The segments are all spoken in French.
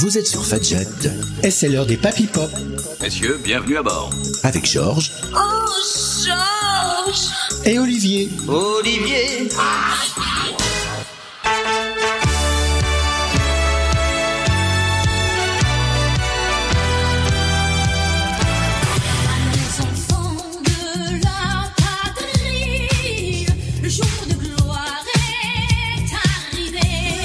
Vous êtes sur Fadjet, et c'est l'heure des Papy Pop. Messieurs, bienvenue à bord. Avec Georges. Oh, Georges! Et Olivier. Olivier. Les enfants de la patrie, le jour de gloire est arrivé.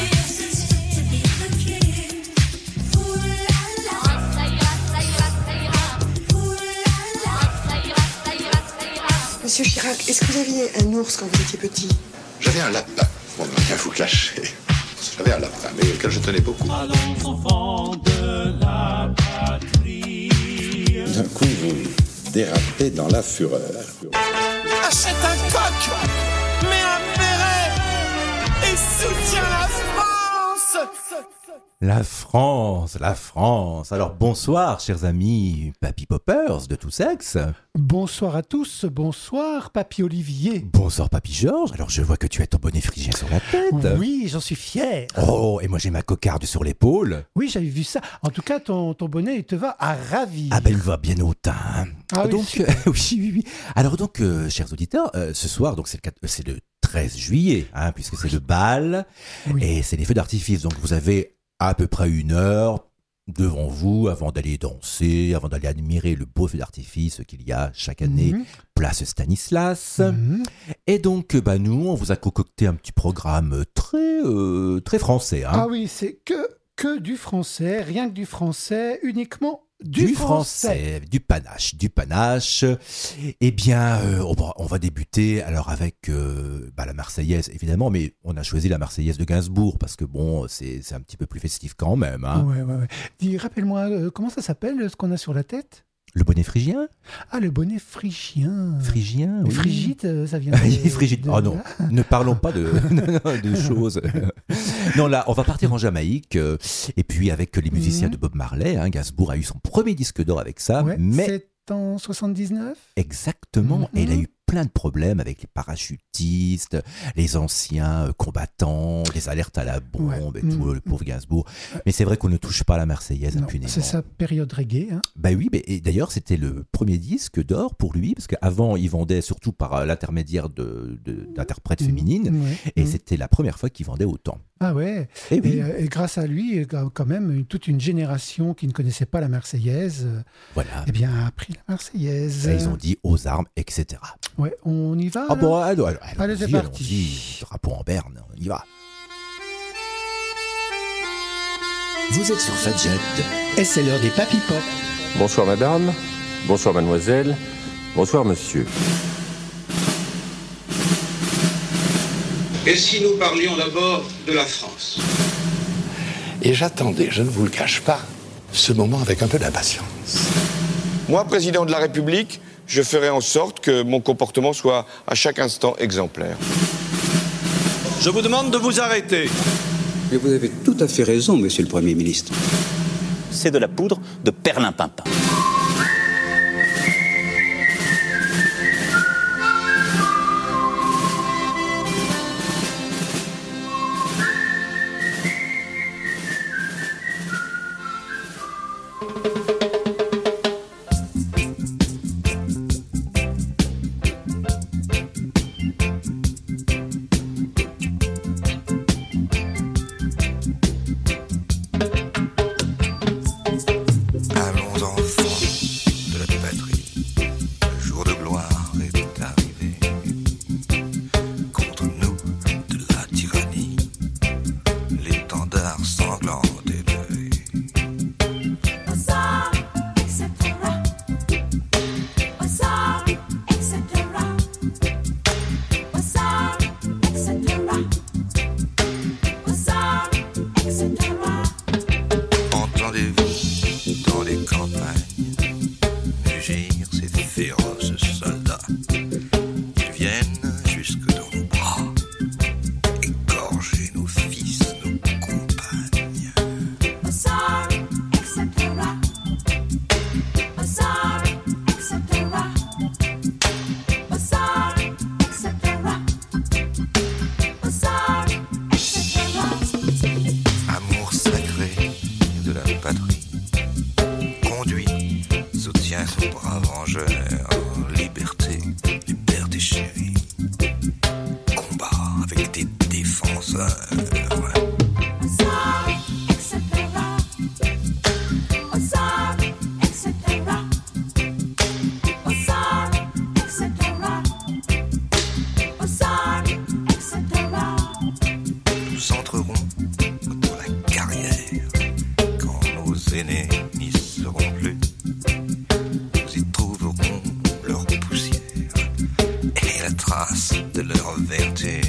Monsieur Chirac, est-ce que vous aviez un ours quand vous étiez petit? J'avais un lapin. Bon, rien vous clasher. J'avais un lapin, mais auquel je tenais beaucoup. Allons, enfants de la patrie. D'un coup, vous dérapez dans la fureur. Achète un coq, mets un béret et soutiens la France. La France. Alors bonsoir, chers amis Papy Poppers de tous sexes. Bonsoir à tous, bonsoir Papy Olivier. Bonsoir Papy Georges. Alors je vois que tu as ton bonnet phrygien sur la tête. Oui, j'en suis fier. Oh, et moi j'ai ma cocarde sur l'épaule. Oui, j'avais vu ça. En tout cas, ton bonnet, il te va à ravir. Ah ben il me va bien au teint. Ah oui, donc, super. oui. Alors donc, chers auditeurs, ce soir, donc c'est le 13 juillet, hein, puisque c'est le bal, Oui. et c'est les feux d'artifice. Donc vous avez à peu près 1 heure devant vous avant d'aller danser, avant d'aller admirer le beau feu d'artifice qu'il y a chaque année, place Stanislas. Mhm. Et donc, nous, on vous a concocté un petit programme très français. Hein. Ah oui, c'est que du français, rien que du français, uniquement du français. Du panache. Eh bien, on va débuter alors avec la Marseillaise, évidemment, mais on a choisi la Marseillaise de Gainsbourg parce que bon, c'est un petit peu plus festif quand même. Hein. Ouais. Dis, rappelle-moi, comment ça s'appelle, ce qu'on a sur la tête? Le bonnet phrygien? Ah, le bonnet phrygien. Phrygien, Mais oui. frigide, ça vient Frigide. Oh non, ne parlons pas de choses. Non, là, on va partir en Jamaïque, et puis avec les musiciens de Bob Marley, hein, Gainsbourg a eu son premier disque d'or avec ça, Ouais, mais c'est en 79. exactement, et il a eu plein de problèmes avec les parachutistes, les anciens combattants, les alertes à la bombe et tout, le pauvre Gainsbourg. Mais c'est vrai qu'on ne touche pas à la Marseillaise Non, impunément. c'est sa période reggae. Hein. Bah oui, et d'ailleurs c'était le premier disque d'or pour lui, parce qu'avant il vendait surtout par l'intermédiaire d'interprètes féminines, Ouais. et c'était la première fois qu'il vendait autant. Ah ouais. Et oui, Et grâce à lui, quand même, toute une génération qui ne connaissait pas la Marseillaise, voilà. eh bien, a appris la Marseillaise. Et ils ont dit aux armes, etc. Ouais, on y va. Ah alors bon, allez, Allez, c'est parti. allons-y. Drapeau en berne, on y va. Vous êtes sur Fadjet, et c'est l'heure des Papy Pop. Bonsoir madame, bonsoir mademoiselle, bonsoir monsieur. Et si nous parlions d'abord de la France? Et j'attendais, je ne vous le cache pas, ce moment avec un peu d'impatience. Moi, président de la République, je ferai en sorte que mon comportement soit à chaque instant exemplaire. Je vous demande de vous arrêter. Mais vous avez tout à fait raison, monsieur le Premier ministre. C'est de la poudre de perlimpinpin. Allons enfants. liberté du père déchéri. Combat avec des défenseurs. Nous entrerons dans la carrière quand nos aînés n'y seront plus. Nous y trouverons leur poussière et la trace de leur vertu.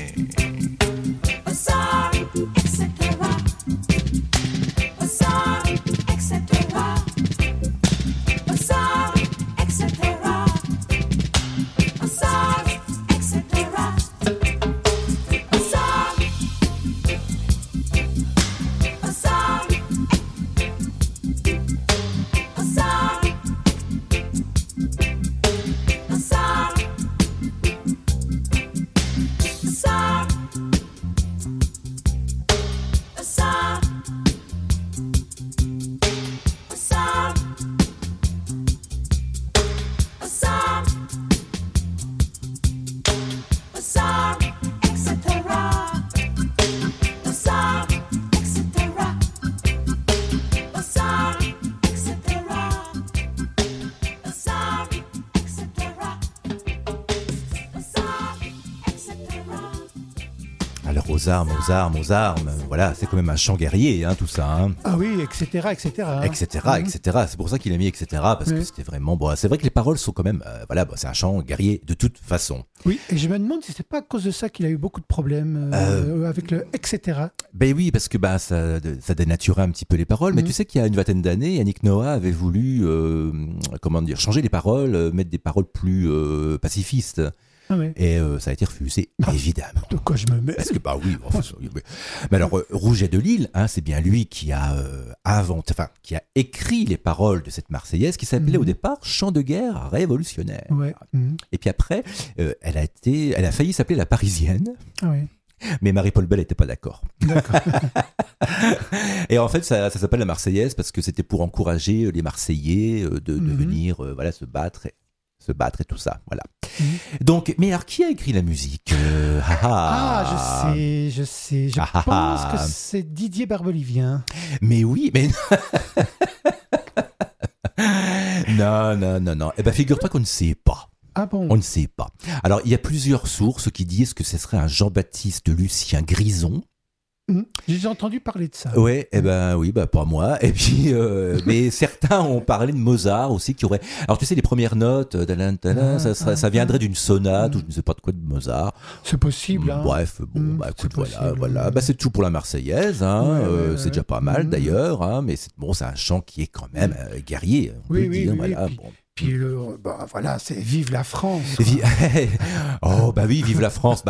Aux armes, voilà, c'est quand même un chant guerrier, hein, tout ça. Hein. Ah oui, etc. Etc. C'est pour ça qu'il a mis etc. Parce que c'était vraiment bon. C'est vrai que les paroles sont quand même, voilà, c'est un chant guerrier de toute façon. Oui, et je me demande si c'est pas à cause de ça qu'il a eu beaucoup de problèmes avec le etc. Ben oui, parce que ça dénaturait un petit peu les paroles. Mais tu sais qu'il y a une vingtaine d'années, Yannick Noah avait voulu, changer les paroles, mettre des paroles plus pacifistes. Ah ouais. Et ça a été refusé, évidemment. De quoi je me mets? Parce que mais alors Rouget de Lille, hein, c'est bien lui qui a qui a écrit les paroles de cette Marseillaise qui s'appelait au départ Chant de guerre révolutionnaire. Ouais. Et puis après, elle a failli s'appeler La Parisienne. Ah ouais. Mais Marie-Paul Bell n'était pas d'accord. D'accord. Et en fait, ça s'appelle La Marseillaise parce que c'était pour encourager les Marseillais de venir se battre et tout ça, voilà. Donc, mais alors qui a écrit la musique? Je sais. Je pense que c'est Didier Barbelivien. Mais oui, mais non. Eh ben, figure-toi qu'on ne sait pas. Ah bon? On ne sait pas. Alors, il y a plusieurs sources qui disent que ce serait un Jean-Baptiste Lucien Grison. J'ai entendu parler de ça. Ouais, pas moi. Et puis, mais certains ont parlé de Mozart aussi, qui aurait. Alors tu sais, les premières notes, ça viendrait d'une sonate ou je ne sais pas de quoi de Mozart. C'est possible. Bref, écoute, voilà. C'est tout pour la Marseillaise. Hein. C'est déjà pas mal d'ailleurs. Hein, mais c'est un chant qui est quand même guerrier. On peut dire, voilà. Puis voilà, c'est Vive la France. Vive la France.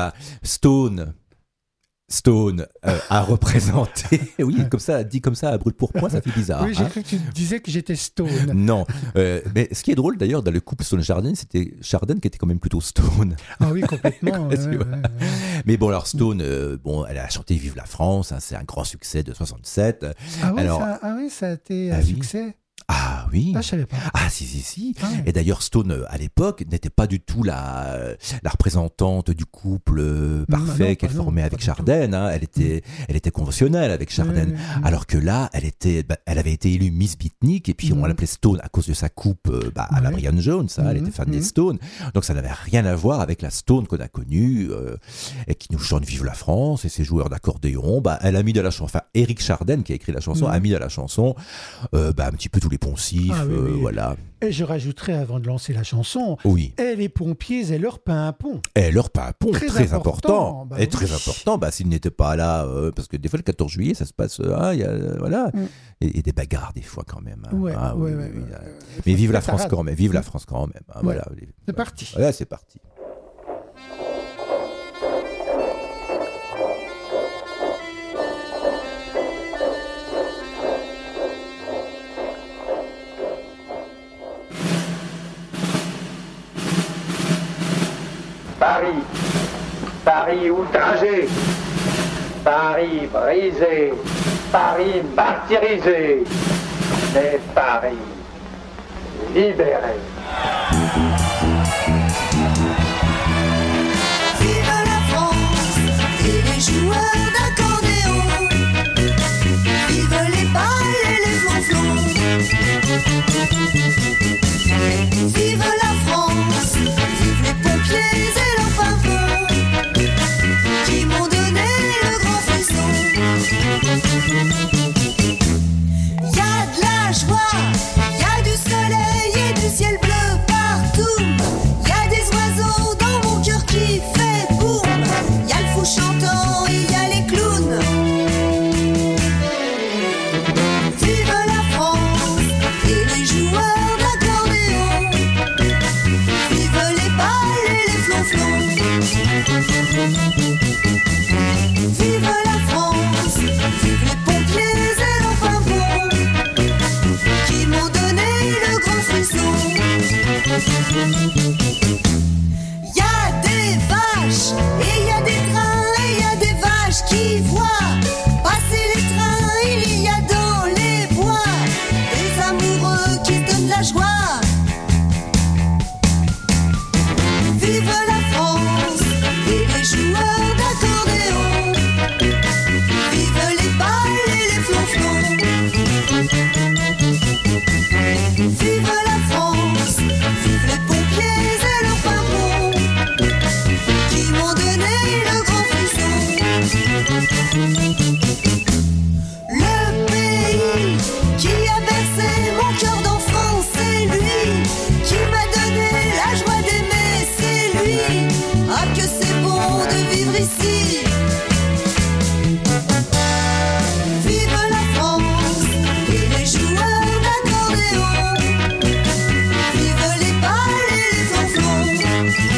Stone a représenté, dit comme ça à brûle pour point, ça fait bizarre. Oui, j'ai cru que tu disais que j'étais Stone. Non, mais ce qui est drôle d'ailleurs dans le couple Stone-Chardin, c'était Chardin qui était quand même plutôt Stone. Ah oui, complètement. Mais bon, alors Stone, elle a chanté Vive la France, hein, c'est un grand succès de 67. Ah oui, ça a été un succès. Ah oui. Ah, je savais pas. Ah si. Ah, ouais. Et d'ailleurs, Stone, à l'époque, n'était pas du tout la représentante du couple parfait qu'elle formait avec Chardin. Hein. Elle était conventionnelle avec Chardin. Alors que là, elle avait été élue Miss Beatnik et puis on l'appelait Stone à cause de sa coupe à la Brian Jones. Hein. Elle était fan des Stones. Donc ça n'avait rien à voir avec la Stone qu'on a connue et qui nous chante Vive la France et ses joueurs d'accordéon. Elle a mis de la chanson. Enfin, Éric Chardin, qui a écrit la chanson, a mis de la chanson un petit peu tous les poncifs, voilà. Et je rajouterais avant de lancer la chanson, et les pompiers et leur pimpon. Et leur pimpon, très important. Très important, s'ils n'étaient pas là, parce que des fois le 14 juillet, ça se passe, voilà, et des bagarres des fois quand même. Hein. Mais vive la France quand même, vive la France quand même. Hein, voilà. C'est parti. Voilà, c'est parti. Paris outragé, Paris brisé, Paris martyrisé, mais Paris libéré.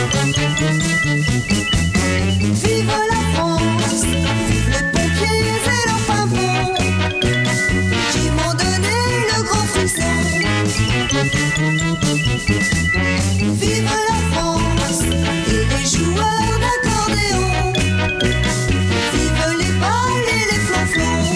Vive la France, vive les pompiers et leurs pimpons qui m'ont donné le grand frisson. Vive la France et les joueurs d'accordéon. Vive les balles et les flonflons.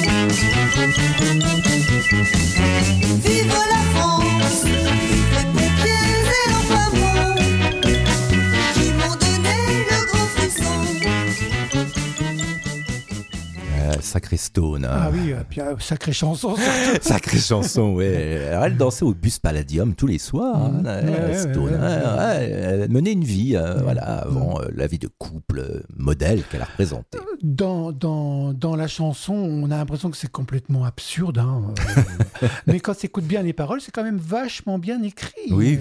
Vive la France, vive les pompiers et leurs pimpons qui m'ont donné le grand frisson. Sacré Stone. Hein. Ah oui, puis sacrée chanson. Sacrée chanson, ouais. Alors, elle dansait au bus Palladium tous les soirs. Hein, Stone. Elle menait une vie, voilà, avant la vie de couple modèle qu'elle a représentée. Dans la chanson, on a l'impression que c'est complètement absurde. Hein. Mais quand on écoute bien les paroles, c'est quand même vachement bien écrit. Oui.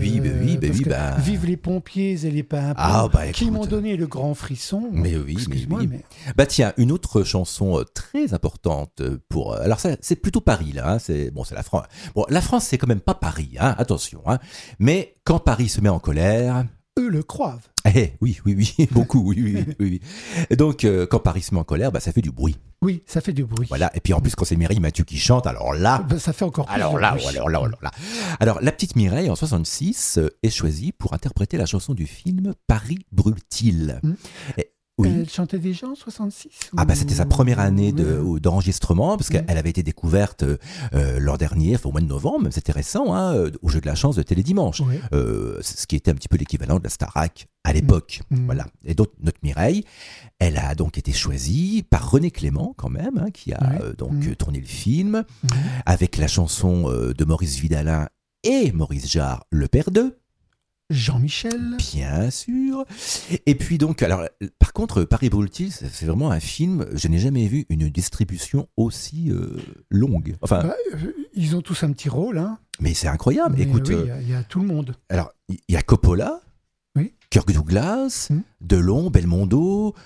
Vive les pompiers et les pimpons qui m'ont donné le grand frisson. Mais oui, excuse-moi, mais... Bah tiens, une autre chanson très importante pour... Alors ça, c'est plutôt Paris, là. Hein, c'est la France. Bon, la France, c'est quand même pas Paris, hein, attention. Hein. Mais quand Paris se met en colère... Eux le croient. Oui, beaucoup, oui. Et donc, quand Paris se met en colère, bah, ça fait du bruit. Oui, ça fait du bruit. Voilà, et puis en plus, quand c'est Mireille Mathieu qui chante, alors là... ça fait encore plus alors de là, bruit. alors là. Alors, la petite Mireille, en 66, est choisie pour interpréter la chanson du film « Paris brûle-t-il ». Oui. Elle chantait déjà en 66 Ah bah c'était sa première année d'enregistrement parce qu'elle avait été découverte l'an dernier, au mois de novembre, c'était récent, hein, au Jeu de la Chance de Télédimanche, ce qui était un petit peu l'équivalent de la Starac à l'époque. Voilà. Et donc notre Mireille, elle a donc été choisie par René Clément quand même, hein, qui a tourné le film avec la chanson de Maurice Vidalin et Maurice Jarre, le père d'eux. Jean-Michel. Bien sûr. Et puis donc, alors, par contre, Paris brûle-t-il, c'est vraiment un film, je n'ai jamais vu une distribution aussi longue. Enfin, ils ont tous un petit rôle, hein. Mais c'est incroyable. Mais écoute, il y a tout le monde. Alors, il y a Coppola, Kirk Douglas, Delon, Belmondo,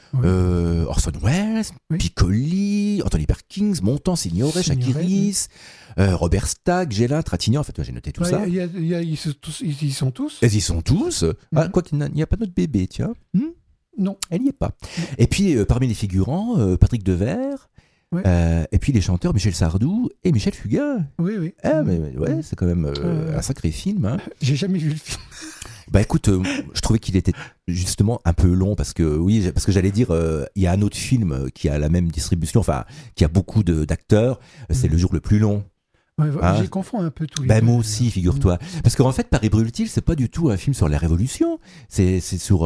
Orson Welles, Piccoli, Anthony Perkins, Montand, Signoret, Chakiris, Robert Stack, Gélin, Trintignant. En fait, j'ai noté tout ça. Ils sont tous. Ils y sont tous. Quoi qu'il n'y a pas notre bébé, tiens. Non. Elle n'y est pas. Et puis, parmi les figurants, Patrick Devers. Et puis les chanteurs Michel Sardou et Michel Fugain. Oui. Mais c'est quand même un sacré film. Hein. J'ai jamais vu le film. Bah écoute, je trouvais qu'il était justement un peu long parce que j'allais dire, il y a un autre film qui a la même distribution, enfin qui a beaucoup d'acteurs, c'est Le jour le plus long. J'y confonds un peu tous les deux. Moi aussi, figure-toi. Parce qu'en fait, Paris brûle-t-il, c'est pas du tout un film sur la Révolution. C'est sur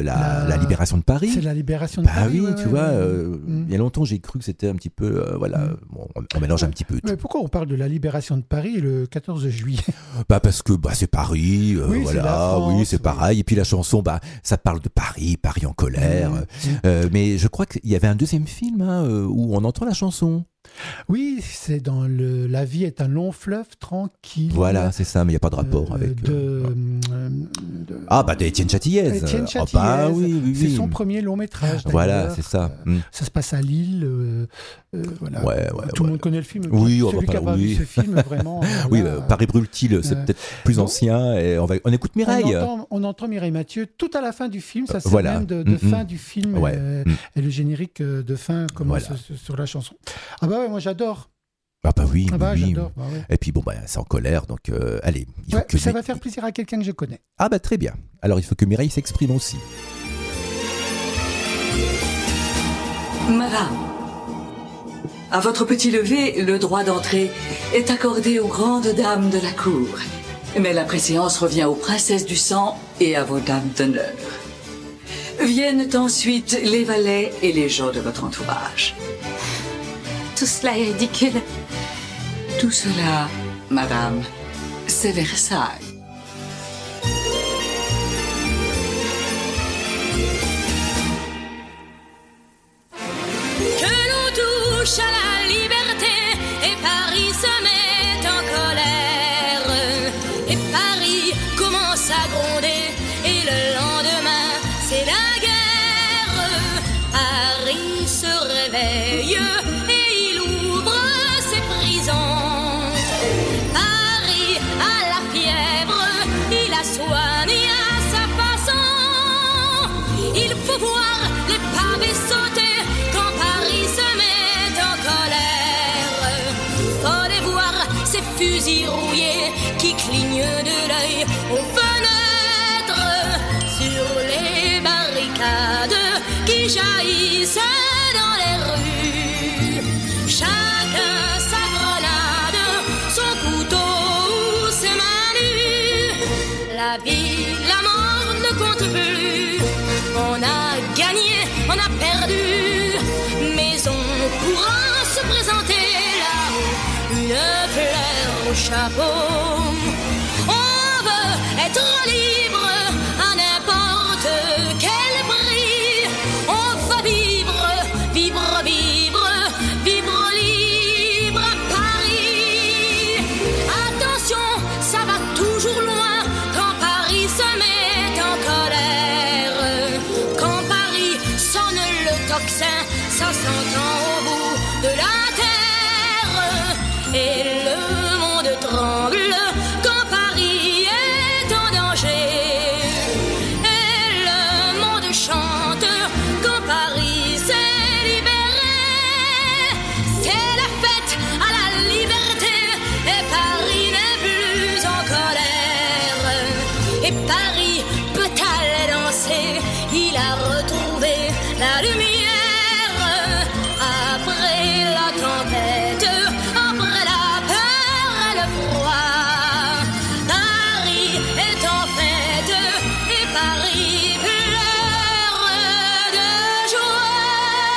la libération de Paris. C'est la libération de Paris. Oui, tu vois. Il y a longtemps, j'ai cru que c'était un petit peu, on mélange un petit peu. Mais pourquoi on parle de la libération de Paris le 14 juillet parce que c'est Paris. C'est la France, c'est pareil. Et puis la chanson, ça parle de Paris en colère. Mais je crois qu'il y avait un deuxième film où on entend la chanson. Oui, c'est dans La vie est un long fleuve tranquille. Voilà, c'est ça, mais il n'y a pas de rapport avec... d'Étienne Châtillaise. Étienne Châtillaise. Oui. C'est son premier long métrage. Voilà, c'est ça. Ça se passe à Lille. Voilà. Tout le monde connaît le film. Oui, celui qui n'a pas vu ce film, vraiment. Oui, Paris brûle-t-il, c'est peut-être plus ancien. Et on écoute Mireille. On entend Mireille Mathieu tout à la fin du film. Ça sert même de fin du film. Et le générique de fin commence sur la chanson. Ah bah ouais, moi j'adore. Ah bah oui, j'adore. Et puis c'est en colère, donc allez. Ça va faire plaisir à quelqu'un que je connais. Ah bah très bien. Alors il faut que Mireille s'exprime aussi. Madame, à votre petit lever, le droit d'entrée est accordé aux grandes dames de la cour. Mais la préséance revient aux princesses du sang et à vos dames d'honneur. Viennent ensuite les valets et les gens de votre entourage. Tout cela est ridicule. Tout cela, madame, c'est Versailles. Que l'on touche à la liberté et Paris se met en colère. Et Paris commence à gronder et le lendemain c'est la guerre. Paris se réveille et il ouvre ses prisons. Paris a la fièvre. fusils rouillés qui clignent de l'œil aux fenêtres, sur les barricades qui jaillissent dans les rues. Chacun sa grenade, son couteau ou ses mains nues. La vie, la mort ne compte plus. On a gagné, on a perdu, mais on pourra se présenter là-haut, une fleur au chapeau. On veut être libre à n'importe quel prix. On va vivre, vivre, vivre, vivre libre à Paris. Attention, ça va toujours loin quand Paris se met en colère. Quand Paris sonne le tocsin, ça s'entend au bout de la terre. Et le monde tremble quand Paris est en danger. Et le monde chante quand Paris s'est libéré. C'est la fête à la liberté et Paris n'est plus en colère. Et Paris peut aller danser, il a retrouvé la lumière. Après la tempête, après la peur et le froid, Paris est en fête et Paris pleure de joie.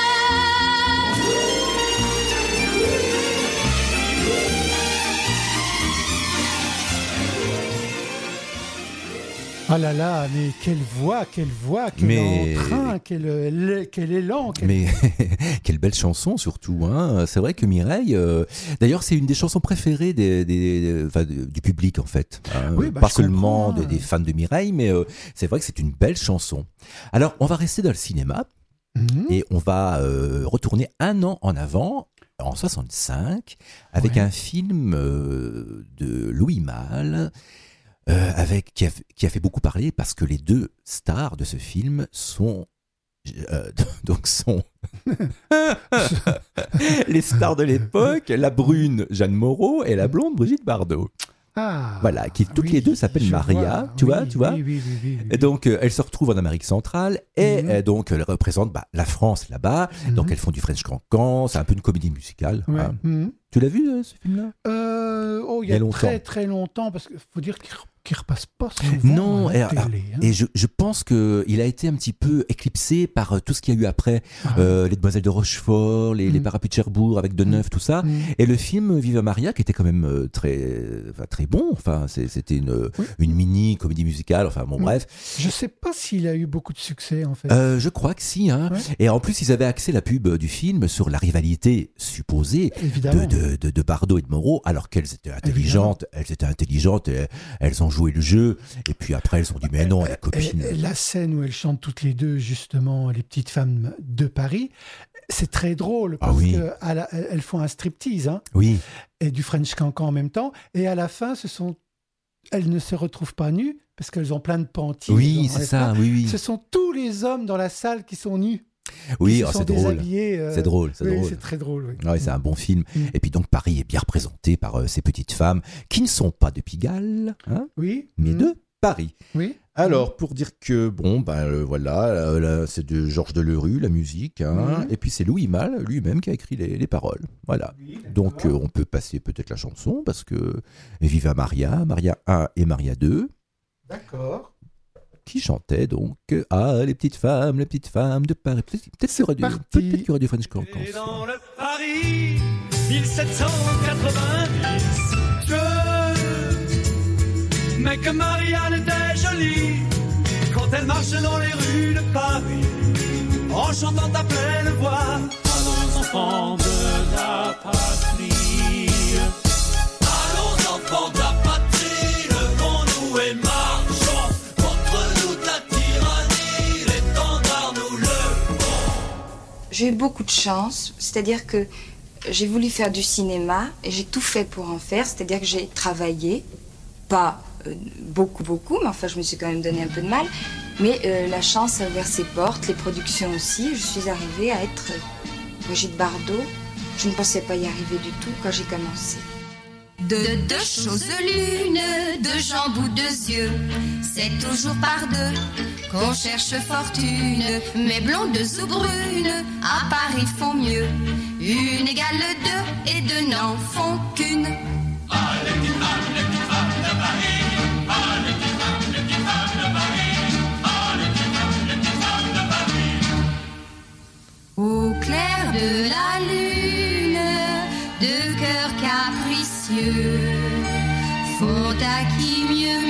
Ah là là, mais quelle voix, quel entrain, quel élan. Mais quelle belle chanson surtout. Hein. C'est vrai que Mireille, d'ailleurs c'est une des chansons préférées du public en fait. Hein. Oui, pas seulement des fans de Mireille, mais c'est vrai que c'est une belle chanson. Alors on va rester dans le cinéma et on va retourner un an en avant. En 65, avec un film de Louis Malle, qui a fait beaucoup parler parce que les deux stars de ce film sont les stars de l'époque, la brune Jeanne Moreau et la blonde Brigitte Bardot. Voilà, qui toutes les deux s'appellent Maria, tu vois. Oui. Et donc elles se retrouvent en Amérique centrale et donc elles représentent la France là-bas. Donc elles font du French Cancan, c'est un peu une comédie musicale. Ouais. Hein. Tu l'as vu ce film-là? Il y a très très longtemps, parce qu'il faut dire qu'il repasse pas souvent. Non, à la télé, hein. Et je pense qu'il a été un petit peu éclipsé par tout ce qu'il y a eu après, les Demoiselles de Rochefort, les Parapluies de Cherbourg avec Deneuve, tout ça. Et le film Viva Maria, qui était quand même très bon. Enfin, c'était une mini comédie musicale. Enfin, bon, bref. Je sais pas s'il a eu beaucoup de succès, en fait. Je crois que si. Hein. Ouais. Et en plus, ils avaient axé la pub du film sur la rivalité supposée de Bardot et de Moreau, alors qu'elles étaient intelligentes. Elles étaient intelligentes et elles ont joué le jeu. Et puis après, elles ont dit mais non, la copine. La scène où elles chantent toutes les deux, justement, les petites femmes de Paris, c'est très drôle parce qu'elles font un striptease. Hein, et du French Cancan en même temps. Et à la fin, elles ne se retrouvent pas nues parce qu'elles ont plein de panties. Oui, c'est ça. Oui. Ce sont tous les hommes dans la salle qui sont nus. Oui, c'est drôle. C'est drôle. C'est très drôle. Oui. C'est un bon film. Et puis donc Paris est bien représenté par ces petites femmes qui ne sont pas de Pigalle, hein, mais de Paris. Oui. Alors pour dire que voilà, c'est de Georges Delerue la musique, hein, et puis c'est Louis Malle lui-même qui a écrit les paroles. Voilà. Donc on peut passer peut-être la chanson parce que Viva Maria, Maria 1 et Maria 2. D'accord. Qui chantait donc les petites femmes de Paris. Peut-être qu'il y aurait du French Cancan. Et dans le Paris 1790, mais que Marianne était jolie quand elle marche dans les rues de Paris en chantant à pleine voix. Allons enfants de la patrie, allons enfants de la patrie, levons-nous et marchons contre toute la tyrannie, l'étendard nous levons. J'ai eu beaucoup de chance, c'est-à-dire que j'ai voulu faire du cinéma et j'ai tout fait pour en faire, c'est-à-dire que j'ai travaillé, pas beaucoup, mais enfin je me suis quand même donné un peu de mal, mais la chance a ouvert ses portes, les productions aussi. Je suis arrivée à être Brigitte Bardot. Je ne pensais pas y arriver du tout quand j'ai commencé. De deux choses l'une, deux jambes ou deux yeux, c'est toujours par deux qu'on cherche fortune. Mais blondes ou brunes, à Paris font mieux. Une égale deux et deux n'en font qu'une. Ah, les petites femmes de Paris. Ah, les petites femmes de Paris. Ah, les petites femmes de Paris. Au clair de la lune, deux cœurs capricieux font à qui mieux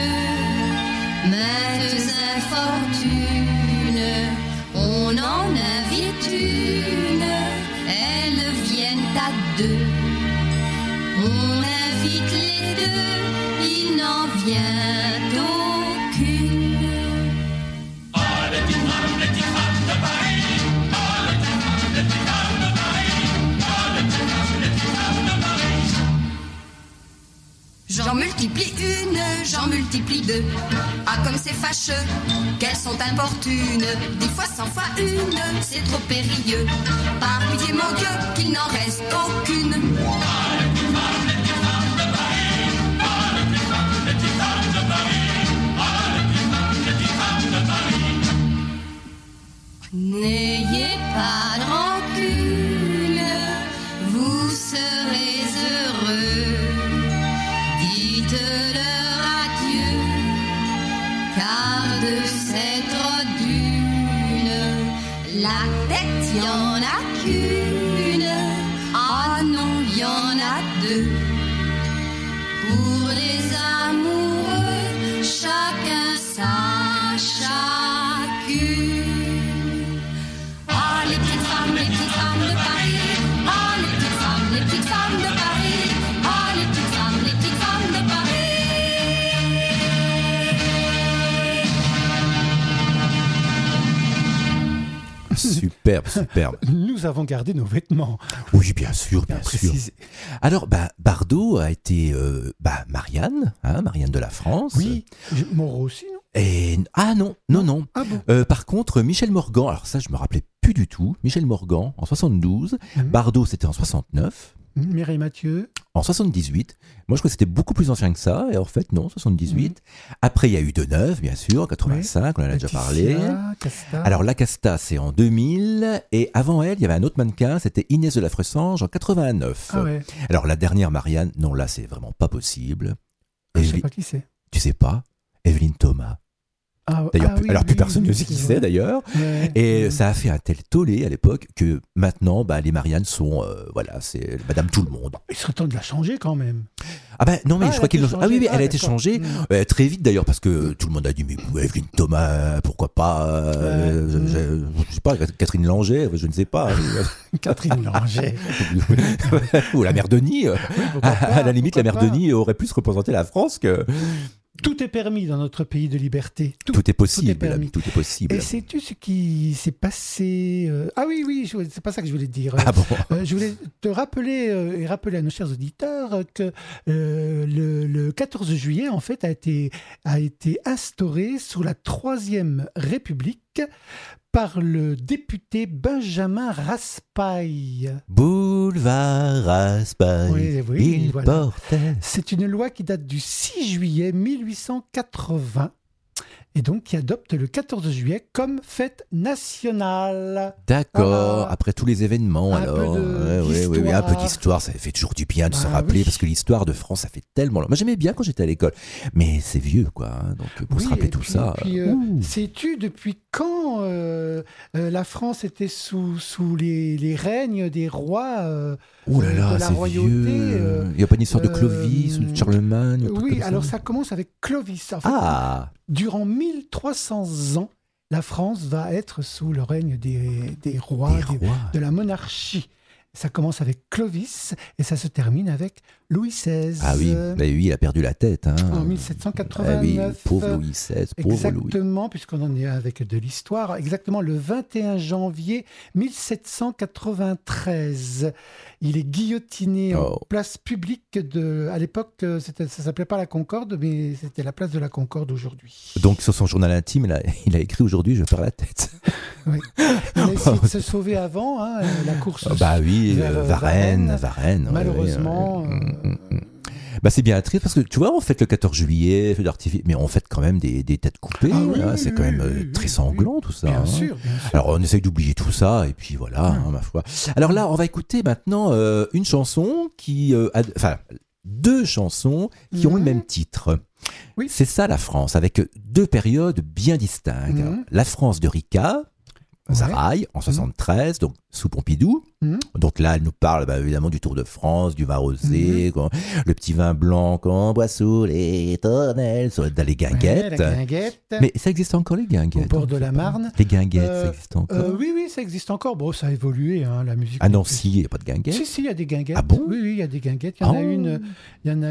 maintes infortunes. On en invite une, elles viennent à deux. On invite les deux, il n'en vient aucune. Ah, les petites femmes de Paris. Ah, les petites femmes de Paris. Ah, les petites femmes de Paris. J'en multiplie une, j'en multiplie deux. Ah, comme c'est fâcheux, qu'elles sont importunes. 10 fois 100 fois une, c'est trop périlleux. Par pitié, mon Dieu, qu'il n'en reste aucune. Ah, les petites femmes de Paris. Ah, les petites femmes de Paris. Ah, les petites femmes de Paris. N'ayez pas de rancune, vous serez heureux. Dites-leur adieu, car de cette dune, la tête y en a qu'une. Ah non, y en a deux. Pour les amoureux, chacun sa chacune. Ah, les petites femmes de Paris. Ah, les petites femmes de Paris. Ah, les petites femmes de Paris. Superbe, superbe. Nous avons gardé nos vêtements. Oui, bien sûr, bien sûr. Alors, Bardot a été Marianne, Marianne de la France. Oui, Moreau aussi, non? Et non. Ah bon. Par contre, Michel Morgan, alors ça, je me rappelais plus du tout. Michel Morgan en 72, Bardot c'était en 69. Mireille Mathieu en 78. Moi, je crois que c'était beaucoup plus ancien que ça. Et en fait, non, 78. Après, il y a eu Deneuve, bien sûr, en 85. On en a déjà parlé. Casta. Alors, la Casta, c'est en 2000. Et avant elle, il y avait un autre mannequin. C'était Inès de la Fressange en 89. Ah ouais. Alors, la dernière Marianne, non, là, c'est vraiment pas possible. Je sais pas qui c'est. Tu sais pas? Evelyne Thomas. D'ailleurs, plus personne ne sait qui c'est d'ailleurs. Ouais. Et ça a fait un tel tollé à l'époque que maintenant, les Mariannes sont, c'est Madame Tout le Monde. Il serait temps de la changer quand même. Non, mais je crois qu'ils l'ont. Ah oui, elle a été d'accord. changée très vite d'ailleurs parce que tout le monde a dit mais Evelyne Thomas, pourquoi pas je sais pas, Catherine Langer, je ne sais pas. Catherine Langer. Ou la mère Denis. À la limite, la mère Denis aurait plus représenté la France que. Tout est permis dans notre pays de liberté. Tout est possible. Tout est possible. Et sais-tu ce qui s'est passé oui, c'est pas ça que je voulais te dire. Ah bon. Je voulais te rappeler et rappeler à nos chers auditeurs que le 14 juillet, en fait, a été instauré sous la Troisième République par le député Benjamin Raspail. Boulevard Raspail, oui, il portait. C'est une loi qui date du 6 juillet 1880 et donc qui adopte le 14 juillet comme fête nationale. D'accord, Voilà. après tous les événements alors. Oui, un peu d'histoire, ça fait toujours du bien de se rappeler parce que l'histoire de France, ça fait tellement longtemps. Moi j'aimais bien quand j'étais à l'école, mais c'est vieux quoi, donc pour se rappeler tout ça. Et puis, sais-tu depuis quand la France était sous les règnes des rois Ouh là là, de la c'est royauté vieux. Il n'y a pas une histoire de Clovis ou de Charlemagne? Oui, alors ça commence avec Clovis. En fait, durant 1300 ans, la France va être sous le règne des rois, de la monarchie. Ça commence avec Clovis et ça se termine avec Louis XVI. Ah oui, il a perdu la tête. En 1789. Oui, pauvre Louis XVI, pauvre Louis. Exactement, puisqu'on en est avec de l'histoire. Exactement le 21 janvier 1793. Il est guillotiné en place publique à l'époque, ça s'appelait pas la Concorde, mais c'était la place de la Concorde aujourd'hui. Donc sur son journal intime, il a écrit aujourd'hui, je perds la tête. Oui. Il a essayé de se sauver avant, la course. Varennes. Malheureusement. Bah, c'est bien triste parce que tu vois, on fête le 14 juillet, feu d'artifice, mais on fête quand même des têtes coupées. C'est quand même très sanglant tout ça. Bien sûr. Alors on essaye d'oublier tout ça et puis voilà, ma foi. Alors là, on va écouter maintenant une chanson deux chansons qui ont le même titre. Oui. C'est ça la France, avec deux périodes bien distinctes. La France de Ricard, Zaraï, en 73, donc sous Pompidou. Donc là, elle nous parle évidemment du Tour de France, du vin rosé, le petit vin blanc qu'on boit sous les tonnelles, dans les guinguettes. Ouais, la guinguette. Mais ça existe encore les guinguettes? Au bord de la Marne. Les guinguettes, ça existe encore? Oui, ça existe encore. Bon, ça a évolué, la musique. À Nancy, il n'y a pas de guinguettes? Si, il y a des guinguettes. Ah bon? Oui, il y a des guinguettes. Il y en a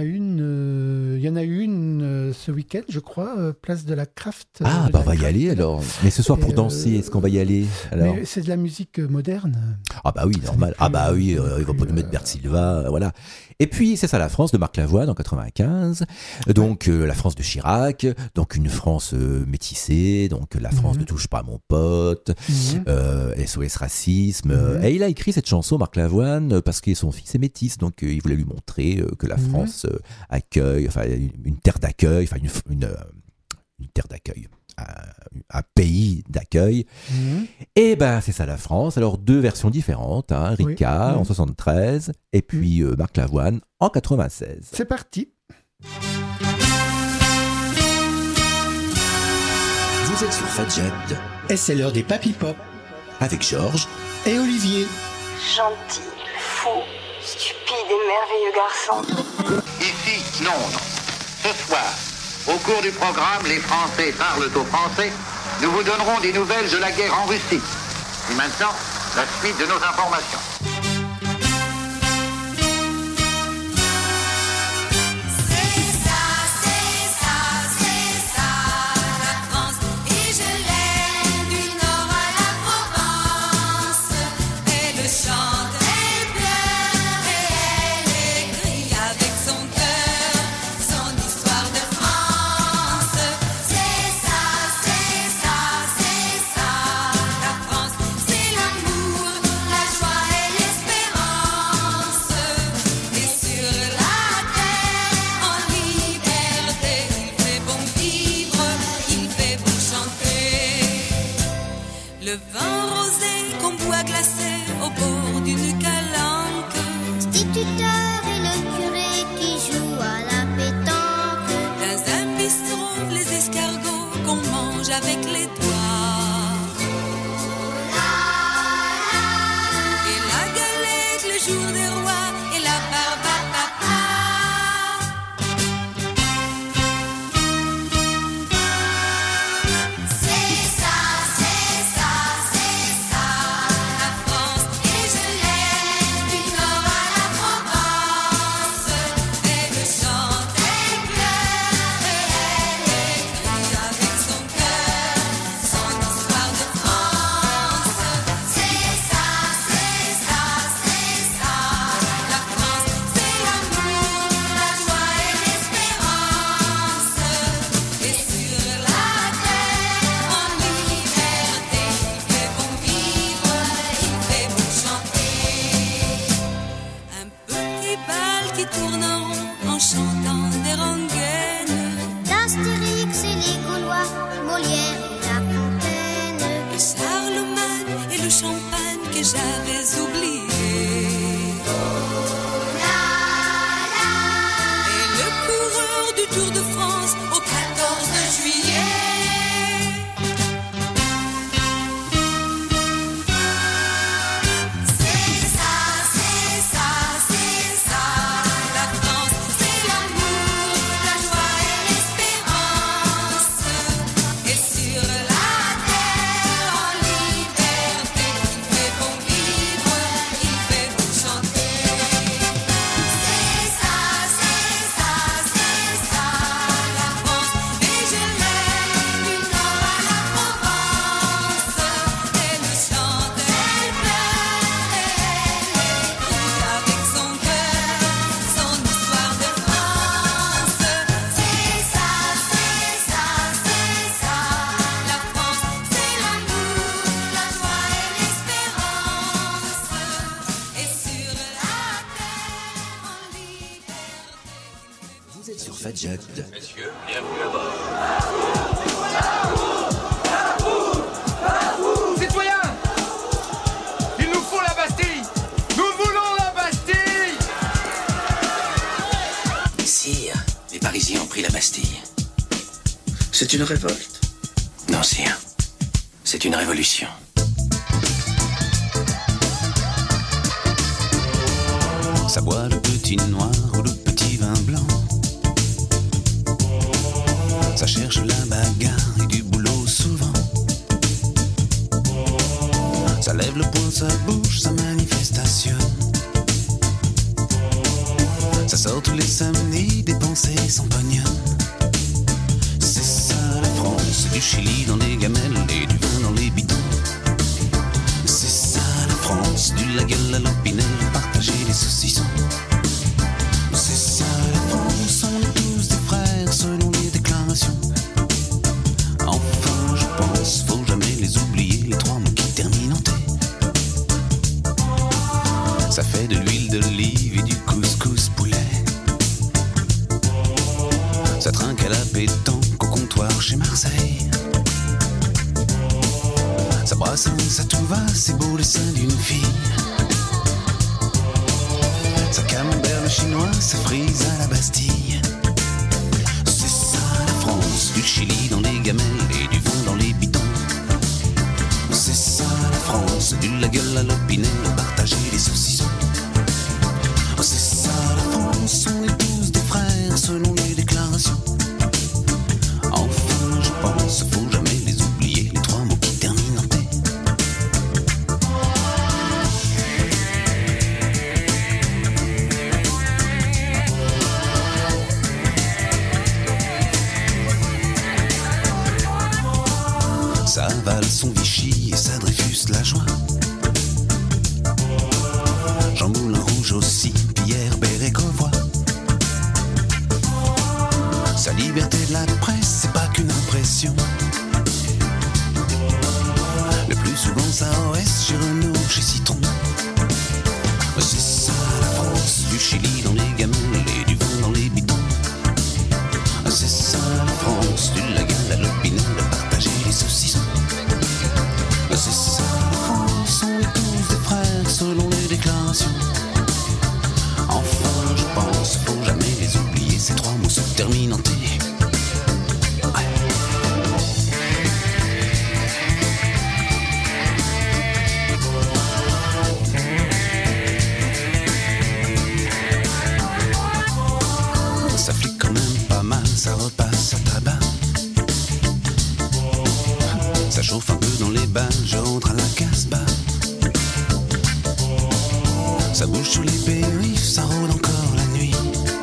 une ce week-end, je crois, place de la Craft. Ah, on va y aller alors. Mais ce soir pour danser, est-ce qu'on va y aller alors? Mais c'est de la musique moderne. Ah bah oui, normal. Ah bah oui, il va pas nous mettre Bert Silva, voilà. Et puis c'est ça la France de Marc Lavoine en 95. Donc la France de Chirac, donc une France métissée, donc la France ne touche pas à mon pote, SOS racisme. Et il a écrit cette chanson Marc Lavoine parce que son fils est métis, donc il voulait lui montrer que la France accueille, enfin une terre d'accueil, enfin une terre d'accueil. Un pays d'accueil. Et ben c'est ça la France. Alors deux versions différentes, Ricard en 73 et puis Marc Lavoine en 96. C'est parti. Vous êtes sur Fadjet et c'est l'heure des Papy Pop avec Georges et Olivier. Gentil, fou, stupide et merveilleux garçon. Ici Londres. Ce soir, au cours du programme Les Français parlent aux Français, nous vous donnerons des nouvelles de la guerre en Russie. Et maintenant, la suite de nos informations. Le vin rosé qu'on boit glacé au bord d'une calanque. L'instituteur et le curé qui jouent à la pétanque. Dans un bistrot, les escargots qu'on mange avec les doigts. Et la galette le jour des rois et la barbe à papa. Fadjet. Messieurs, bienvenue à bord. Citoyens, il nous faut la Bastille. Nous voulons la Bastille. Sire, les Parisiens ont pris la Bastille. C'est une révolte. Non, sire. C'est une révolution. Ça boit le petit noir ou le petit vin blanc. Ça cherche la bagarre et du boulot souvent. Ça lève le poing, ça bouge, ça manifestation. Ça sort tous les samedis, dépenser son pognon. C'est ça la France, du Chili dans les gamelles et du vin dans les bidons. C'est ça la France, du la gueule à l'opinel, partager les saucissons. C'est ça la France, on est tous des frères selon les déclarations. Enfin je pense, faut jamais les oublier, les trois mots qui terminent en T. Ça fait de l'huile d'olive et du couscous poulet. Ça trinque à la pétanque au comptoir chez Marseille. Ça brasse, ça tout va, c'est beau le sein d'une fille. Ça camembert le chinois, ça frise à la Bastille. C'est ça la France, du Chili dans les gamelles et du vin dans les bidons. C'est ça la France, du la gueule à l'opinel, partager les saucissons. C'est ça la France, on est tous des frères selon les déclarations. Enfin je pense, faut jamais les oublier, les trois mots qui terminent en T. Ça avale son Vichy et ça Dreyfus la joie. Jean Moulin Rouge aussi, Pierre Bérégovoy. Sa liberté de la presse, c'est pas qu'une impression. Le plus souvent ça OS chez Renault, chez Citron. C'est ça la France, du Chili dans les gamelles et du vin dans les bidons. C'est ça la France, du la gueule à l'opinel, partager les saucissons. C'est ça la France, on est tous des frères selon les déclarations. Enfin je pense, faut jamais les oublier, ces trois mots se terminent en T. Ça flique quand même pas mal, ça repasse à tabac. Ça chauffe un peu dans les bains, je rentre à la Casbah. Ça bouge sous les périphes, ça rôde encore la nuit.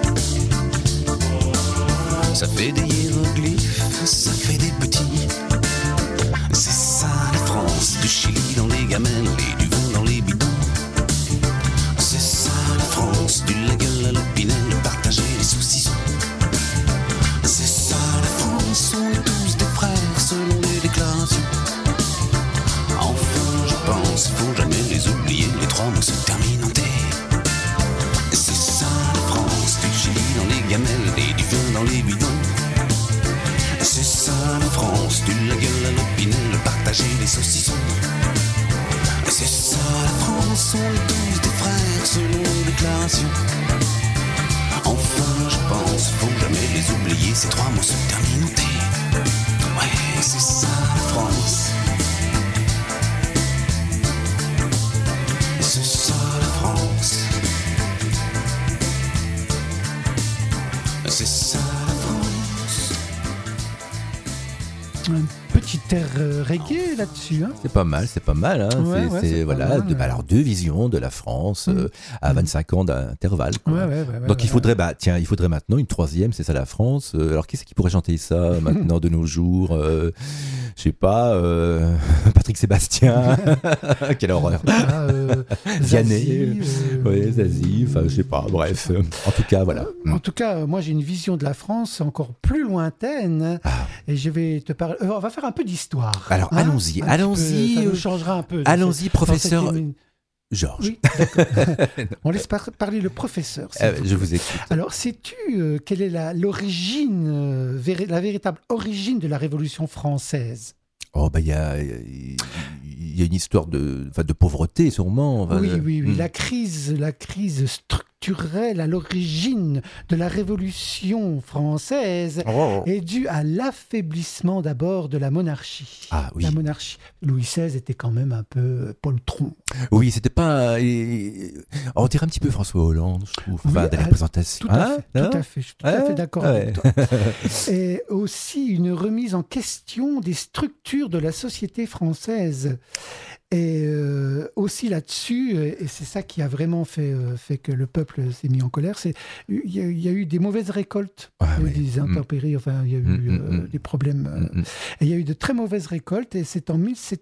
Ça fait des hiéroglyphes, ça fait des petits. C'est ça la France, du Chili dans les gamelles et du vin dans les bidons. C'est ça la France, du la gueule à l'opinel, partager les saucissons. C'est ça la France, on est tous des frères selon les déclarations. Enfin je pense, faut jamais les oublier, les trois mots se terminent en T. C'est ça la France, du Chili dans les gamelles et du vin dans les bidons. C'est ça la France, du la gueule à l'opinel, partager les saucissons. C'est ça la France, on est tous des frères selon les déclarations. Enfin je pense, faut jamais les oublier, ces trois mots se terminent en T. Ouais, c'est ça la France. C'est ça la France. C'est ça la France. Un petit air reggae là-dessus. Hein. C'est pas mal, c'est pas mal. Hein. Ouais, c'est pas voilà, mal. alors deux visions de la France à 25 ans d'intervalle. Quoi. Donc il faudrait, il faudrait maintenant une troisième, c'est ça la France. Alors qui c'est qui pourrait chanter ça maintenant de nos jours Je sais pas, Patrick Sébastien, quelle horreur. Vianney, Zazie, enfin je sais pas, bref. En tout cas, voilà. En tout cas, moi j'ai une vision de la France encore plus lointaine et je vais te parler. On va faire un peu d'histoire. Alors allons-y. Ça nous changera un peu. Allons-y, professeur. Georges. Oui, d'accord. On laisse parler le professeur. Je vous écoute. Alors, sais-tu quelle est l'origine, la véritable origine de la Révolution française ? Oh, il y a une histoire de pauvreté, sûrement. Oui. La crise structurelle à l'origine de la Révolution française est due à l'affaiblissement d'abord de la monarchie. Ah oui. La monarchie. Louis XVI était quand même un peu poltron. Oui, c'était pas... on dirait un petit peu François Hollande, je trouve. Enfin, dans les représentations. Tout à fait. Je suis tout à fait d'accord avec toi. Et aussi une remise en question des structures de la société française. Et aussi là-dessus, et c'est ça qui a vraiment fait que le peuple s'est mis en colère, il y a eu des mauvaises récoltes, des intempéries, il y a eu des problèmes. Et il y a eu de très mauvaises récoltes, et c'est en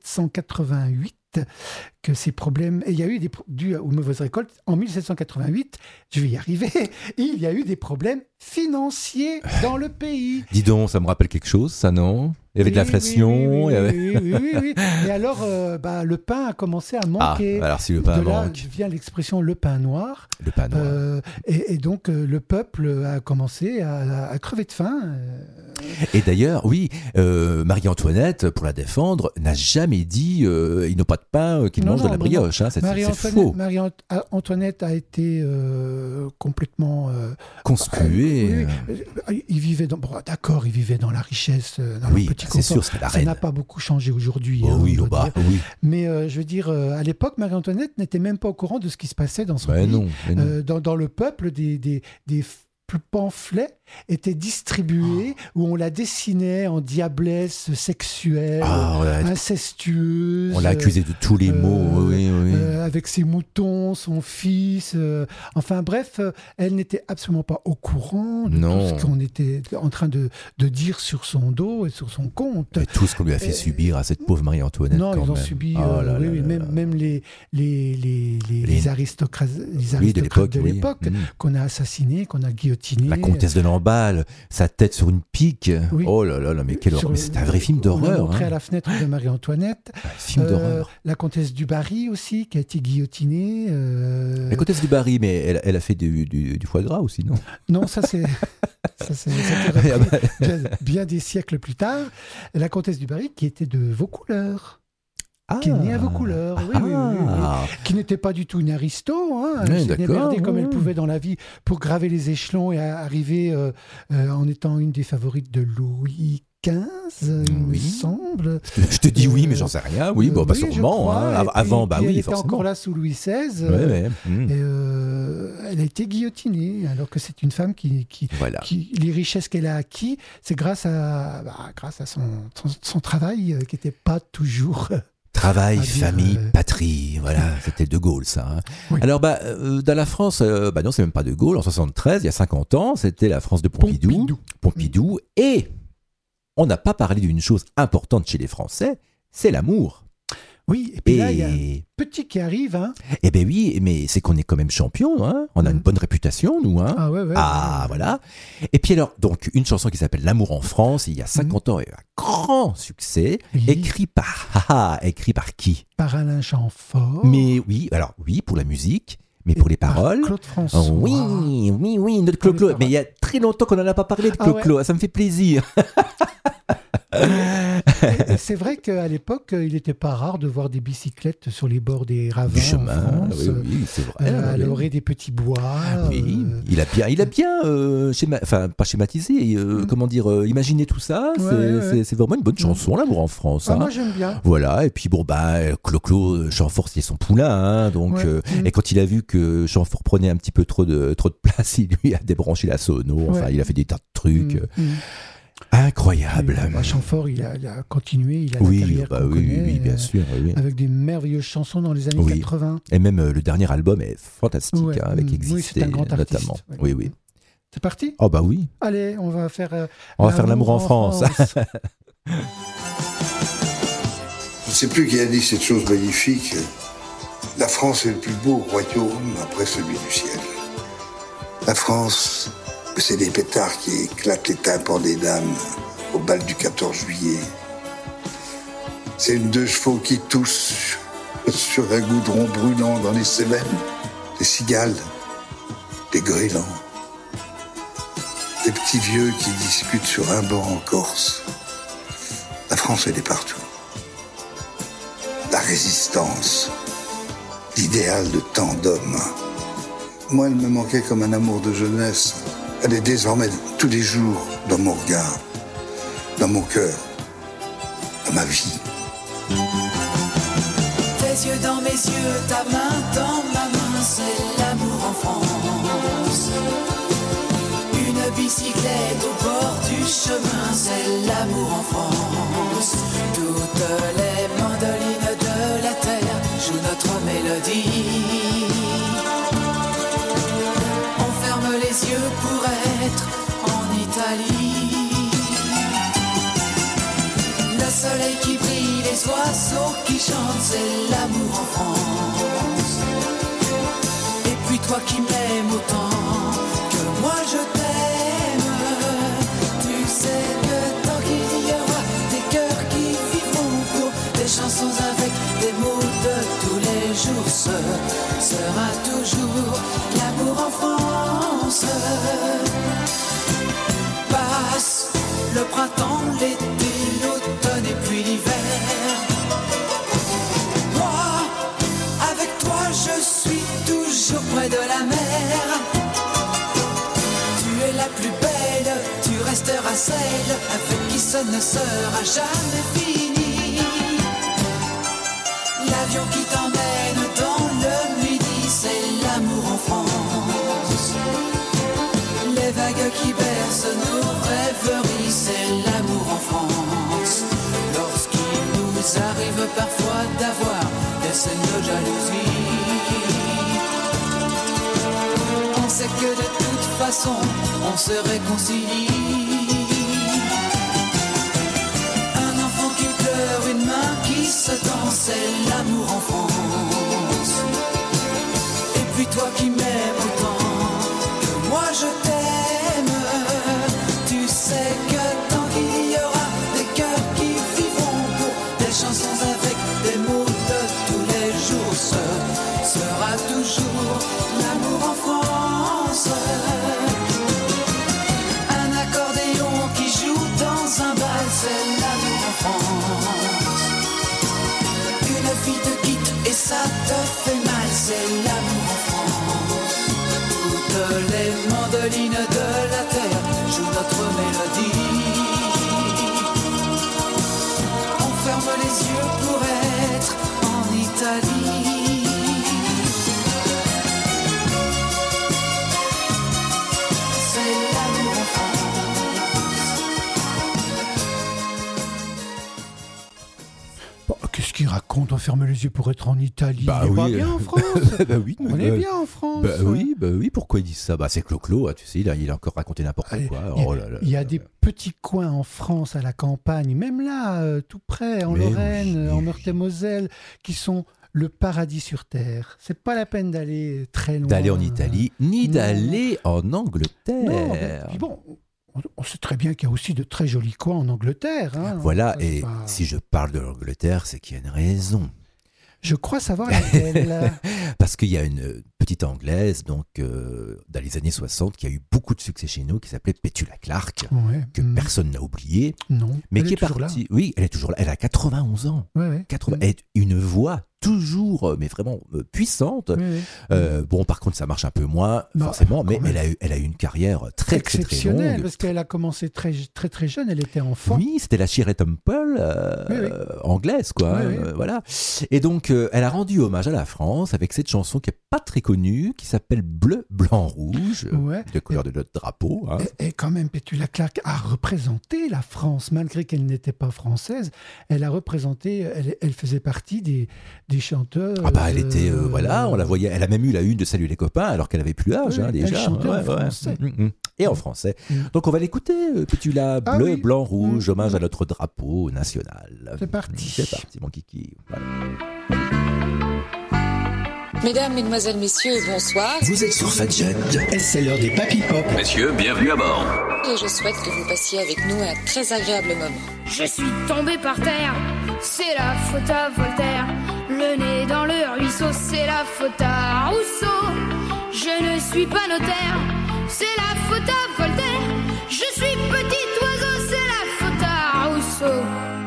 1788 que ces problèmes... Et il y a eu dus aux mauvaises récoltes, en 1788, je vais y arriver, il y a eu des problèmes financiers dans le pays. Dis donc, ça me rappelle quelque chose, ça, non ? Il y avait de l'inflation. Oui. Et alors, le pain a commencé à manquer. Alors si le pain manque. Là vient l'expression le pain noir. Le pain noir. Et donc, le peuple a commencé à crever de faim. Et d'ailleurs, Marie-Antoinette, pour la défendre, n'a jamais dit ils n'ont pas de pain, qu'ils mangent de la brioche. Hein, c'est faux. Marie-Antoinette a été complètement conspuée. Il vivait dans la richesse, dans le petit c'est sûr, c'est la reine. Ça n'a pas beaucoup changé aujourd'hui. Mais je veux dire, à l'époque, Marie-Antoinette n'était même pas au courant de ce qui se passait dans son pays. Dans le peuple, des pamphlets étaient distribués où on la dessinait en diablesse sexuelle, incestueuse. On l'a accusée de tous les maux, avec ses moutons, son fils. Enfin bref, elle n'était absolument pas au courant de tout ce qu'on était en train de dire sur son dos et sur son compte. Et tout ce qu'on lui a fait subir à cette pauvre Marie-Antoinette. Non, ils ont subi même les aristocrates de l'époque qu'on a assassinés, qu'on a guillotinés. La comtesse de Lamballe, sa tête sur une pique. Oui. Oh là là, mais quelle horreur. C'est un vrai film d'horreur. On l'a montré à la fenêtre de Marie-Antoinette. Un film d'horreur. La comtesse du Barry aussi, qui a été guillotinée. La comtesse du Barry, mais elle a fait du foie gras aussi, non ? Non, ça c'est bien des siècles plus tard. La comtesse du Barry, qui était de Vaucouleurs. Qui est née à Vaucouleurs, oui. Qui n'était pas du tout une aristo, elle s'est démerdée comme elle pouvait dans la vie pour graver les échelons et arriver en étant une des favorites de Louis XV, il me semble. Je te dis oui, mais j'en sais rien. Oui, sûrement. Avant, elle était forcément. encore là sous Louis XVI. Et elle a été guillotinée, alors que c'est une femme qui les richesses qu'elle a acquises, c'est grâce à son travail qui n'était pas toujours... Travail, famille, patrie, voilà, c'était De Gaulle, ça. Hein. Oui. Alors, dans la France, non, c'est même pas De Gaulle, en 73, il y a 50 ans, c'était la France de Pompidou. Et on n'a pas parlé d'une chose importante chez les Français, c'est l'amour. Oui, et puis là, il y a un petit qui arrive. Hein. Eh bien oui, mais c'est qu'on est quand même champion. Hein. On a une bonne réputation, nous. Hein. Voilà. Et puis alors, donc, une chanson qui s'appelle L'amour en France, il y a 50 ans, et un grand succès, écrit par qui ? Par Alain Chamfort. Mais oui, pour la musique. Mais pour les paroles, Claude François. Oui, notre Clo-Clo. Mais il y a très longtemps qu'on n'en a pas parlé de Clo-Clo. Ça me fait plaisir. Et c'est vrai qu'à l'époque, il n'était pas rare de voir des bicyclettes sur les bords des ravins du chemin, en France, c'est vrai. À l'orée des petits bois. Oui, il a bien pas schématisé, imaginé tout ça. C'est vraiment une bonne chanson, L'amour en France. Moi, j'aime bien. Voilà, et puis Clo-Clo, Chamfort, c'est son poulain. Hein, donc, et quand il a vu que Chamfort prenait un petit peu trop de place, il lui a débranché la sono. Il a fait des tas de trucs. Incroyable. Chamfort, il a continué, il a la carrière qu'on connaît, bien sûr. Avec des merveilleuses chansons dans les années 80. Et même le dernier album est fantastique, avec Exister, c'est un grand artiste, notamment. Oui. C'est parti ? Oh bah oui. Allez, on va faire L'amour en France. Je ne sais plus qui a dit cette chose magnifique. La France est le plus beau royaume après celui du ciel. La France... c'est des pétards qui éclatent les tympans des dames au bal du 14 juillet. C'est une 2 chevaux qui tousse sur un goudron brûlant dans les Cévennes, des cigales, des goélands, des petits vieux qui discutent sur un banc en Corse. La France, elle est partout. La résistance, l'idéal de tant d'hommes. Moi, elle me manquait comme un amour de jeunesse. Elle est désormais tous les jours dans mon regard, dans mon cœur, dans ma vie. Tes yeux dans mes yeux, ta main dans ma main, c'est l'amour en France. Une bicyclette au bord du chemin, c'est l'amour en France. Toutes les mandolines de la terre jouent notre mélodie. On ferme les yeux pour être en Italie. Le soleil qui brille, les oiseaux qui chantent, c'est l'amour en France. Et puis toi qui m'aimes autant que moi je t'aime, tu sais que tant qu'il y aura des cœurs qui vivront pour des chansons avec des mots de tous les jours, ce sera toujours l'amour en France. Passe le printemps, l'été, l'automne et puis l'hiver. Moi, avec toi, je suis toujours près de la mer. Tu es la plus belle, tu resteras celle avec qui ce ne sera jamais fini. L'avion qui t'emmène dans le midi, c'est l'amour en France. Les vagues qui bercent nos rêveries, c'est l'amour en France. Lorsqu'il nous arrive parfois d'avoir des scènes de jalousie, on sait que de toute façon on se réconcilie. Un enfant qui pleure, une main qui se tend, c'est l'amour en France. Et puis toi qui m'aimes autant que moi je t'aime, tu sais que tant qu'il y aura des cœurs qui vivront pour des chansons avec des mots de tous les jours, ce sera toujours l'amour en France. Un accordéon qui joue dans un bal, c'est l'amour en France. Une fille te quitte et ça te fait mal, c'est l'amour en France. Toutes les mandolines de la terre jouent notre mélodie. On ferme les yeux pour être en Italie. C'est l'amour en France. Bon, qu'est-ce qu'il raconte? On ferme les yeux pour être en Italie. Bah on oui. est bien en France. Bah oui, On est bien en France. Bah oui, pourquoi ils disent ça? Bah c'est Clo-Clo, tu sais, il a encore raconté n'importe quoi. Il y a des petits coins en France, à la campagne, même là, tout près, en Lorraine, en Meurthe-et-Moselle, qui sont le paradis sur terre. C'est pas la peine d'aller très loin. D'aller en Italie, ni d'aller en Angleterre. Non, puis bon, on sait très bien qu'il y a aussi de très jolis coins en Angleterre. Hein. Voilà, et si je parle de l'Angleterre, c'est qu'il y a une raison. Je crois savoir laquelle. Parce qu'il y a une petite Anglaise, donc dans les années 60, qui a eu beaucoup de succès chez nous, qui s'appelait Petula Clark, que personne n'a oublié. Non, mais elle qui est toujours partie. Oui, elle est toujours là. Elle a 91 ans. Ouais. 80, elle a une voix toujours, mais vraiment puissante. Bon, par contre, ça marche un peu moins, forcément, mais elle a eu une carrière très exceptionnelle, longue. parce qu'elle a commencé très jeune, elle était enfant. Oui, c'était la Shirley Temple anglaise, quoi. Voilà. Et donc, elle a rendu hommage à la France avec cette chanson qui est pas très connue, qui s'appelle Bleu, Blanc, Rouge, de couleur de notre drapeau. Hein. Et quand même, Petula Clark a représenté la France, malgré qu'elle n'était pas française. Elle a représenté, elle faisait partie des chanteurs. Ah bah elle était, voilà, on la voyait, elle a même eu la une de Salut les copains, alors qu'elle avait plus l'âge, hein, déjà. Elle chantait en français. Et en français. Donc on va l'écouter, Petula, Bleu, Blanc, Rouge, hommage à notre drapeau national. C'est parti. C'est parti, mon kiki. Voilà. Mesdames, mesdemoiselles, messieurs, bonsoir. Vous êtes sur Fadjet et c'est l'heure des Papy Pop. Messieurs, bienvenue à bord. Et je souhaite que vous passiez avec nous un très agréable moment. Je suis tombé par terre, c'est la faute à Voltaire. le nez dans le ruisseau, c'est la faute à Rousseau. Je ne suis pas notaire, c'est la faute à Voltaire. Je suis petit oiseau, c'est la faute à Rousseau.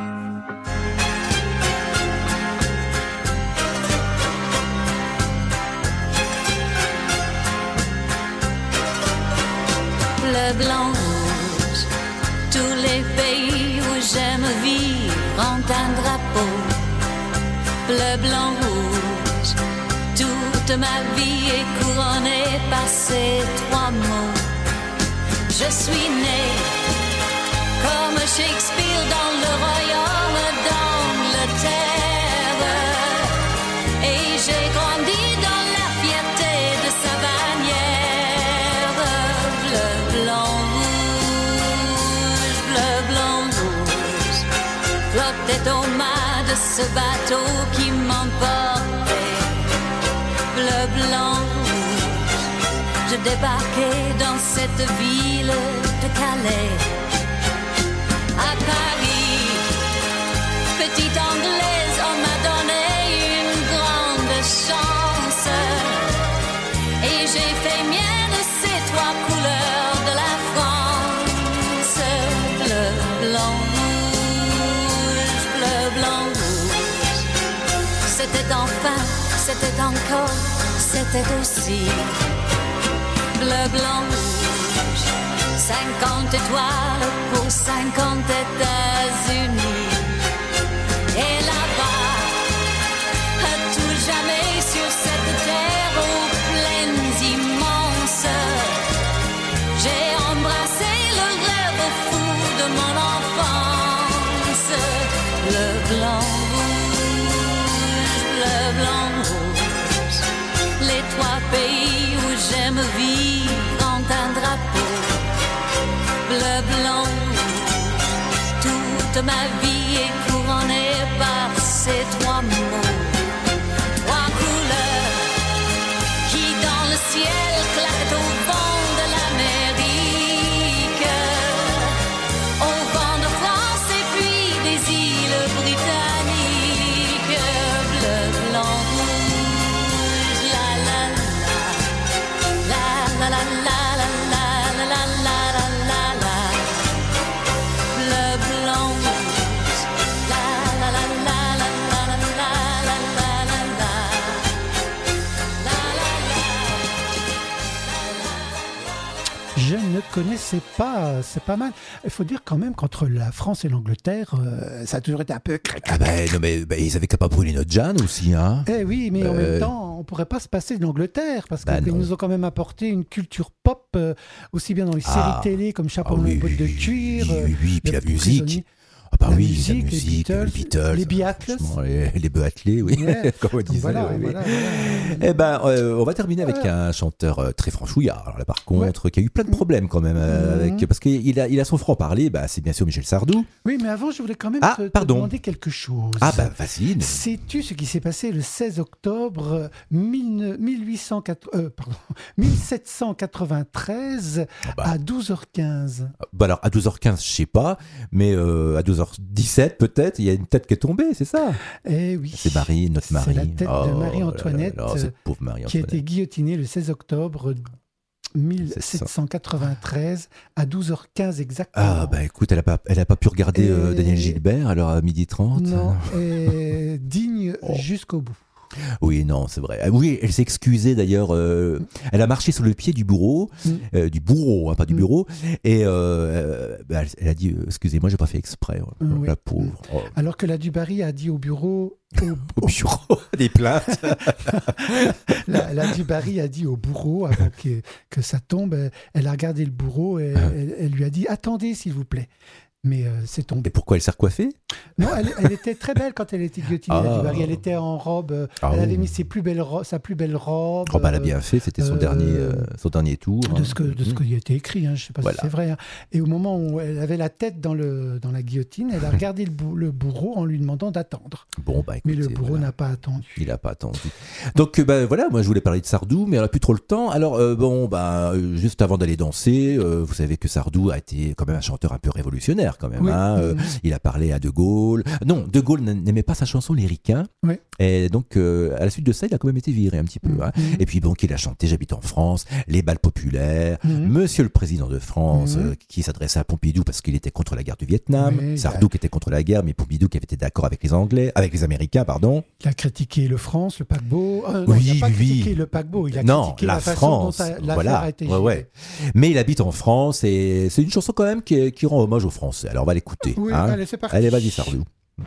Bleu, blanc, rouge, tous les pays où j'aime vivre ont un drapeau. Bleu, blanc, rouge, toute ma vie est couronnée par ces trois mots. Je suis né comme Shakespeare dans le royaume d'Angleterre, et j'ai grandi dans la fierté de sa bannière. Bleu, blanc, rouge, bleu, blanc, rouge, flottait au mât de ce bateau qui m'emportait. Bleu, blanc, rouge, je débarquais dans cette ville de Calais. À Paris, petite anglaise, on m'a donné une grande chance, et j'ai fait mienne ces trois couleurs de la France. Bleu, blanc, rouge, bleu, blanc, rouge. C'était enfin, c'était encore, c'était aussi. Bleu, blanc, rouge, 50 étoiles pour 50 États-Unis. Et là-bas, à tout jamais sur cette terre aux plaines immenses, j'ai embrassé le rêve fou de mon enfance. Bleu, blanc, rouge, bleu, blanc, rouge, les trois pays où j'aime vivre ont un drapeau. Bleu, blanc, rouge, toute ma vie est couronnée par ces trois mots. Trois couleurs qui dans le ciel claquent au vent de l'Amérique, au vent de France et puis des îles britanniques. Bleu, blanc, rouge, la la la, la la la la la la la la la. Je ne connaissais pas, c'est pas mal. Il faut dire quand même qu'entre la France et l'Angleterre, ça a toujours été un peu... Ah ben non mais ils avaient qu'à pas brûler notre Jeanne aussi, hein. Eh oui, mais en même temps, on pourrait pas se passer de l'Angleterre, parce qu'ils nous ont quand même apporté une culture pop, aussi bien dans les séries télé comme Chapeau en botte de cuir. Oui, puis la musique. Ah bah oui, la musique, les Beatles, les Beatles, les Beatles, oui, yeah. Comme on disait. Voilà. Eh ben, on va terminer avec un chanteur très franchouillard. Alors là, par contre, qui a eu plein de problèmes quand même, parce qu'il a son franc-parler. Bah, c'est bien sûr Michel Sardou. Oui, mais avant, je voulais quand même te demander quelque chose. Ah bah, vas-y. Sais-tu ce qui s'est passé le 16 octobre 1793 à 12h15 Bah alors, à 12h15, je sais pas, mais à 12h17 peut-être, il y a une tête qui est tombée, c'est ça? Eh oui. C'est Marie, notre Marie. C'est la tête de Marie-Antoinette, cette pauvre Marie-Antoinette, qui a été guillotinée le 16 octobre 1793 à 12h15 exactement. Ah bah écoute, elle a pas pu regarder Daniel Gilbert alors à 12h30. Non, et digne jusqu'au bout. Oui, non, c'est vrai. Oui, elle s'est excusée d'ailleurs. Elle a marché sur le pied du bourreau, du bourreau, hein, pas du bureau, et elle a dit excusez-moi, j'ai pas fait exprès. Oui. La pauvre. Oh. Alors que la Dubarry a dit au bureau. Au bureau des plaintes. la Dubarry a dit au bourreau avant que ça tombe. Elle a regardé le bourreau et elle lui a dit attendez s'il vous plaît. Mais c'est tombé. Et pourquoi elle s'est recoiffée? Non, elle était très belle quand elle était guillotinée. La Dubarry. Elle était en robe. Elle avait mis sa plus belle robe. Oh, bah, elle a bien fait. C'était son dernier tour. De ce qu'il a été écrit. Hein, je ne sais pas si c'est vrai. Hein. Et au moment où elle avait la tête dans la guillotine, elle a regardé le bourreau en lui demandant d'attendre. Bon, bah, écoutez, mais le bourreau n'a pas attendu. Il n'a pas attendu. Donc, voilà, moi je voulais parler de Sardou, mais on n'a plus trop le temps. Alors, juste avant d'aller danser, vous savez que Sardou a été quand même un chanteur un peu révolutionnaire. Quand même, oui. Il a parlé à De Gaulle. Non, De Gaulle n'aimait pas sa chanson Les Ricains. Oui. Et donc, à la suite de ça, il a quand même été viré un petit peu. Hein. Et puis, donc, il a chanté J'habite en France, les bals populaires, Monsieur le Président de France, qui s'adressait à Pompidou parce qu'il était contre la guerre du Vietnam, Sardou qui était contre la guerre, mais Pompidou qui avait été d'accord avec les Américains, pardon. Il a critiqué le France, le paquebot. Oui, il n'a pas critiqué le paquebot, il a critiqué la façon dont l'affaire a été gérée. Mais il habite en France et c'est une chanson quand même qui rend hommage aux Français. Alors on va l'écouter. Oui, hein. allez, c'est parti. Allez, vas-y, Sardou.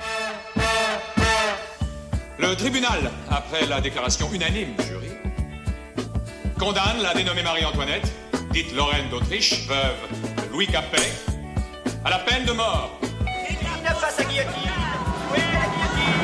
Le tribunal, après la déclaration unanime du jury, condamne la dénommée Marie-Antoinette, dite Lorraine d'Autriche, veuve de Louis Capet, à la peine de mort. Face à guillotine. Oui, la guillotine.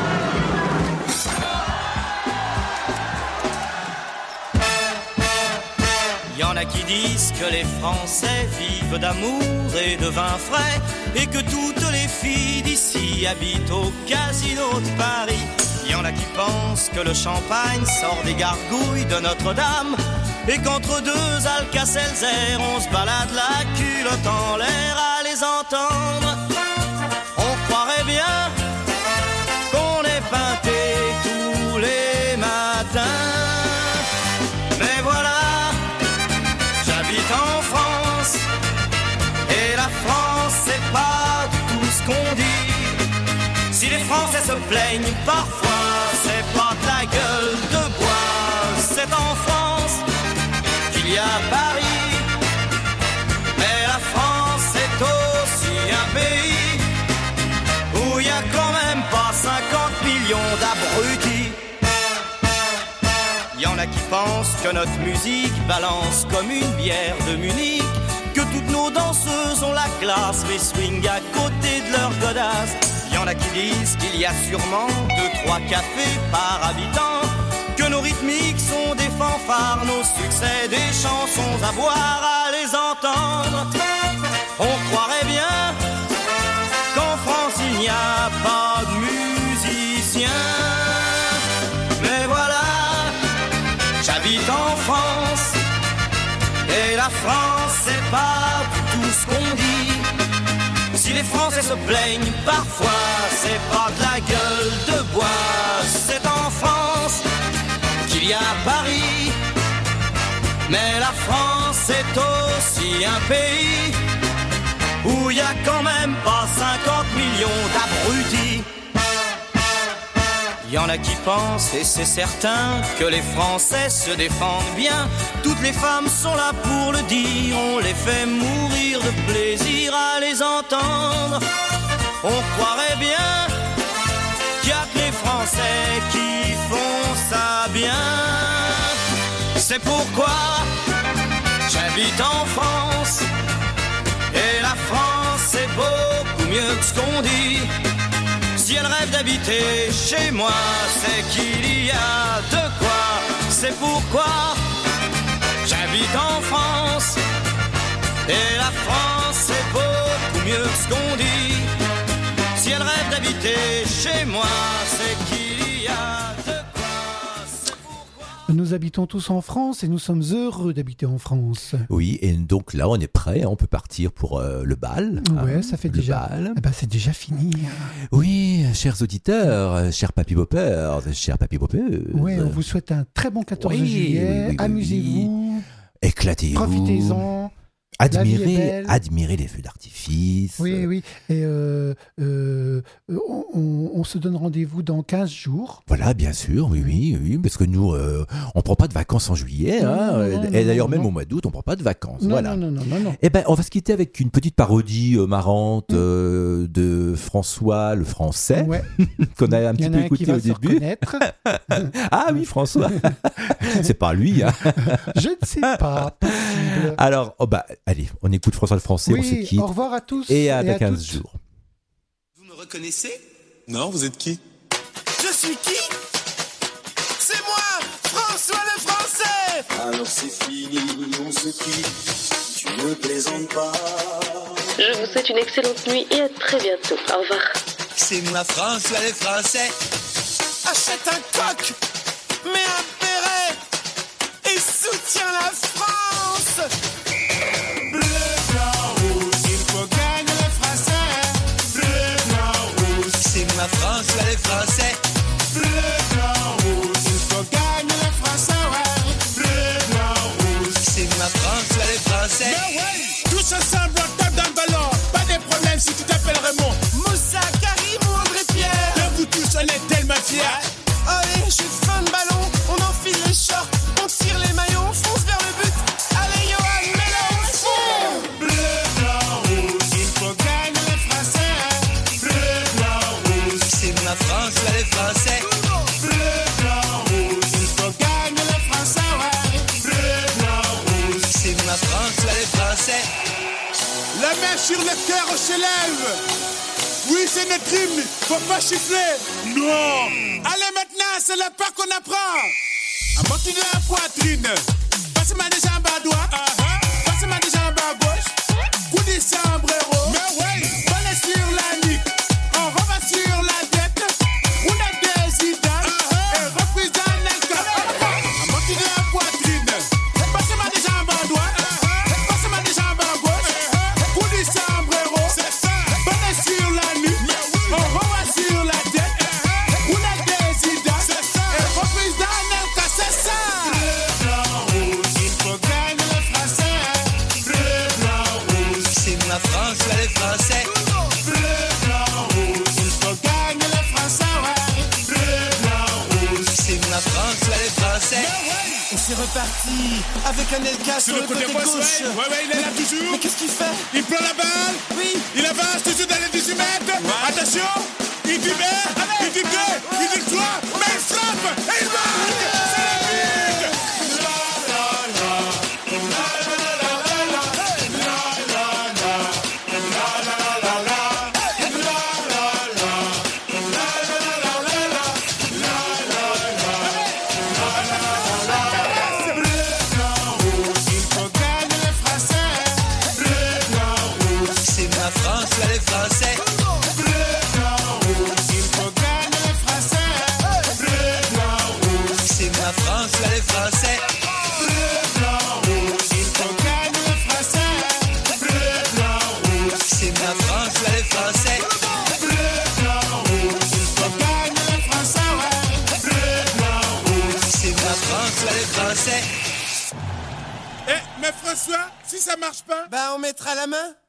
Y en a qui disent que les Français vivent d'amour et de vin frais et que toutes les filles d'ici habitent au casino de Paris. Y en a qui pensent que le champagne sort des gargouilles de Notre-Dame et qu'entre deux Alka-Seltzer on se balade la culotte en l'air à les entendre. On croirait bien qu'on est peinté tous les matins. Mais voilà, j'habite en France et la France c'est pas tout ce qu'on dit. Si les Français se plaignent parfois, c'est pas de la gueule de bois. C'est en France qu'il y a Paris, mais la France c'est aussi un pays où il y a quand même pas 50 millions d'abrutis. Y en a qui pensent que notre musique balance comme une bière de Munich, que toutes nos danseuses ont la classe mais swing à côté de leur godasse. Y en a qui disent qu'il y a sûrement 2-3 cafés par habitant, que nos rythmiques sont des fanfares, nos succès des chansons à boire à les entendre. On croirait bien qu'en France il n'y a pas de musiciens. Mais voilà, j'habite en France et la France c'est pas tout ce qu'on dit. Si les Français se plaignent parfois, c'est pas de la gueule de bois. C'est en France qu'il y a Paris, mais la France c'est aussi un pays où il y a quand même pas 50 millions d'abrutis. Y en a qui pensent, et c'est certain, que les Français se défendent bien. Toutes les femmes sont là pour le dire, on les fait mourir de plaisir à les entendre. On croirait bien qu'il y a que les Français qui font ça bien. C'est pourquoi j'habite en France, et la France c'est beaucoup mieux que ce qu'on dit. Si elle rêve d'habiter chez moi, c'est qu'il y a de quoi. C'est pourquoi j'habite en France, et la France c'est beaucoup mieux que ce qu'on dit. Si elle rêve d'habiter chez moi, c'est qu'il y a de quoi. Nous habitons tous en France et nous sommes heureux d'habiter en France. Oui, et donc là, on est prêt, on peut partir pour le bal. Ouais, ça fait déjà. C'est déjà fini. Oui, chers auditeurs, chers papy-bopeurs, chers papy-bopeurs. Oui, on vous souhaite un très bon 14 juillet. Oui, amusez-vous. Éclatez-vous. Profitez-en. Admirez les feux d'artifice. Oui, oui. Et on se donne rendez-vous dans 15 jours. Voilà, bien sûr, oui, parce que nous, on ne prend pas de vacances en juillet. Et d'ailleurs, même au mois d'août, on ne prend pas de vacances. Non, voilà. non. Eh ben, on va se quitter avec une petite parodie marrante de François le Français, qu'on a un petit peu écouté au début. Ah oui, François. C'est pas lui. Hein. Je ne sais pas. Possible. Alors, allez, on écoute François le Français, on se quitte. Au revoir à tous. Et à 15 jours. Vous me reconnaissez? Non, vous êtes qui? Je suis qui? C'est moi, François le Français! Alors c'est fini, on se quitte. Tu ne plaisantes pas. Je vous souhaite une excellente nuit et à très bientôt. Au revoir. C'est moi, François le Français. Achète un coq, mets un béret et soutiens la France! Bleu, blanc, rouge, il faut gagner les Français. Bleu, blanc, rouge, c'est moi François les Français. Bleu, déchire le cœur chez l'élève. Oui, c'est notre hymne, faut pas chiffler. Non. Allez maintenant, c'est le pas qu'on apprend. À partir de la poitrine, passe-moi des jambes à droite, passe-moi des jambes à gauche. Coup de sombrero, mais ouais, balai sur la nuque, on rebat sur la tête. On a des idées et reprise d'un écart. À partir de la poitrine, passe-moi des jambes à droite, passe-moi des jambes à gauche. Coup de sombrero, balai sur la nuque, on rebat sur la tête. On a des idées et reprise d'un écart, c'est ça. Bleu, blanc, rouge, il faut gagner le français. Bleu, blanc, rouge, c'est ma France, là les Français. Bleu, blanc, rouge, il faut gagner le français, ouais. Bleu, blanc, rouge, c'est ma France, là les Français. Et c'est reparti avec un LK sur le côté gauche. Ouais, il est là toujours. Mais qu'est-ce qu'il fait? Il prend la balle. Oui. Il avance toujours dans les 18 mètres. Attention, il dit bien, il dit 2, il dit 3, mais il frappe et il marque. C'est le but. C'est ma France, là les Français. Bleu, blanc, rouge, il faut gagner les Français. Bleu, blanc, rouge, c'est ma France, là les Français. Bleu, blanc, rouge, il faut gagner les Français. Bleu, blanc, rouge, c'est ma France, là les Français. Bleu, blanc, rouge, il faut gagner les Français, ouais. Bleu, blanc, rouge, c'est ma France, là les Français. Eh, mais François, si ça marche pas, on mettra la main.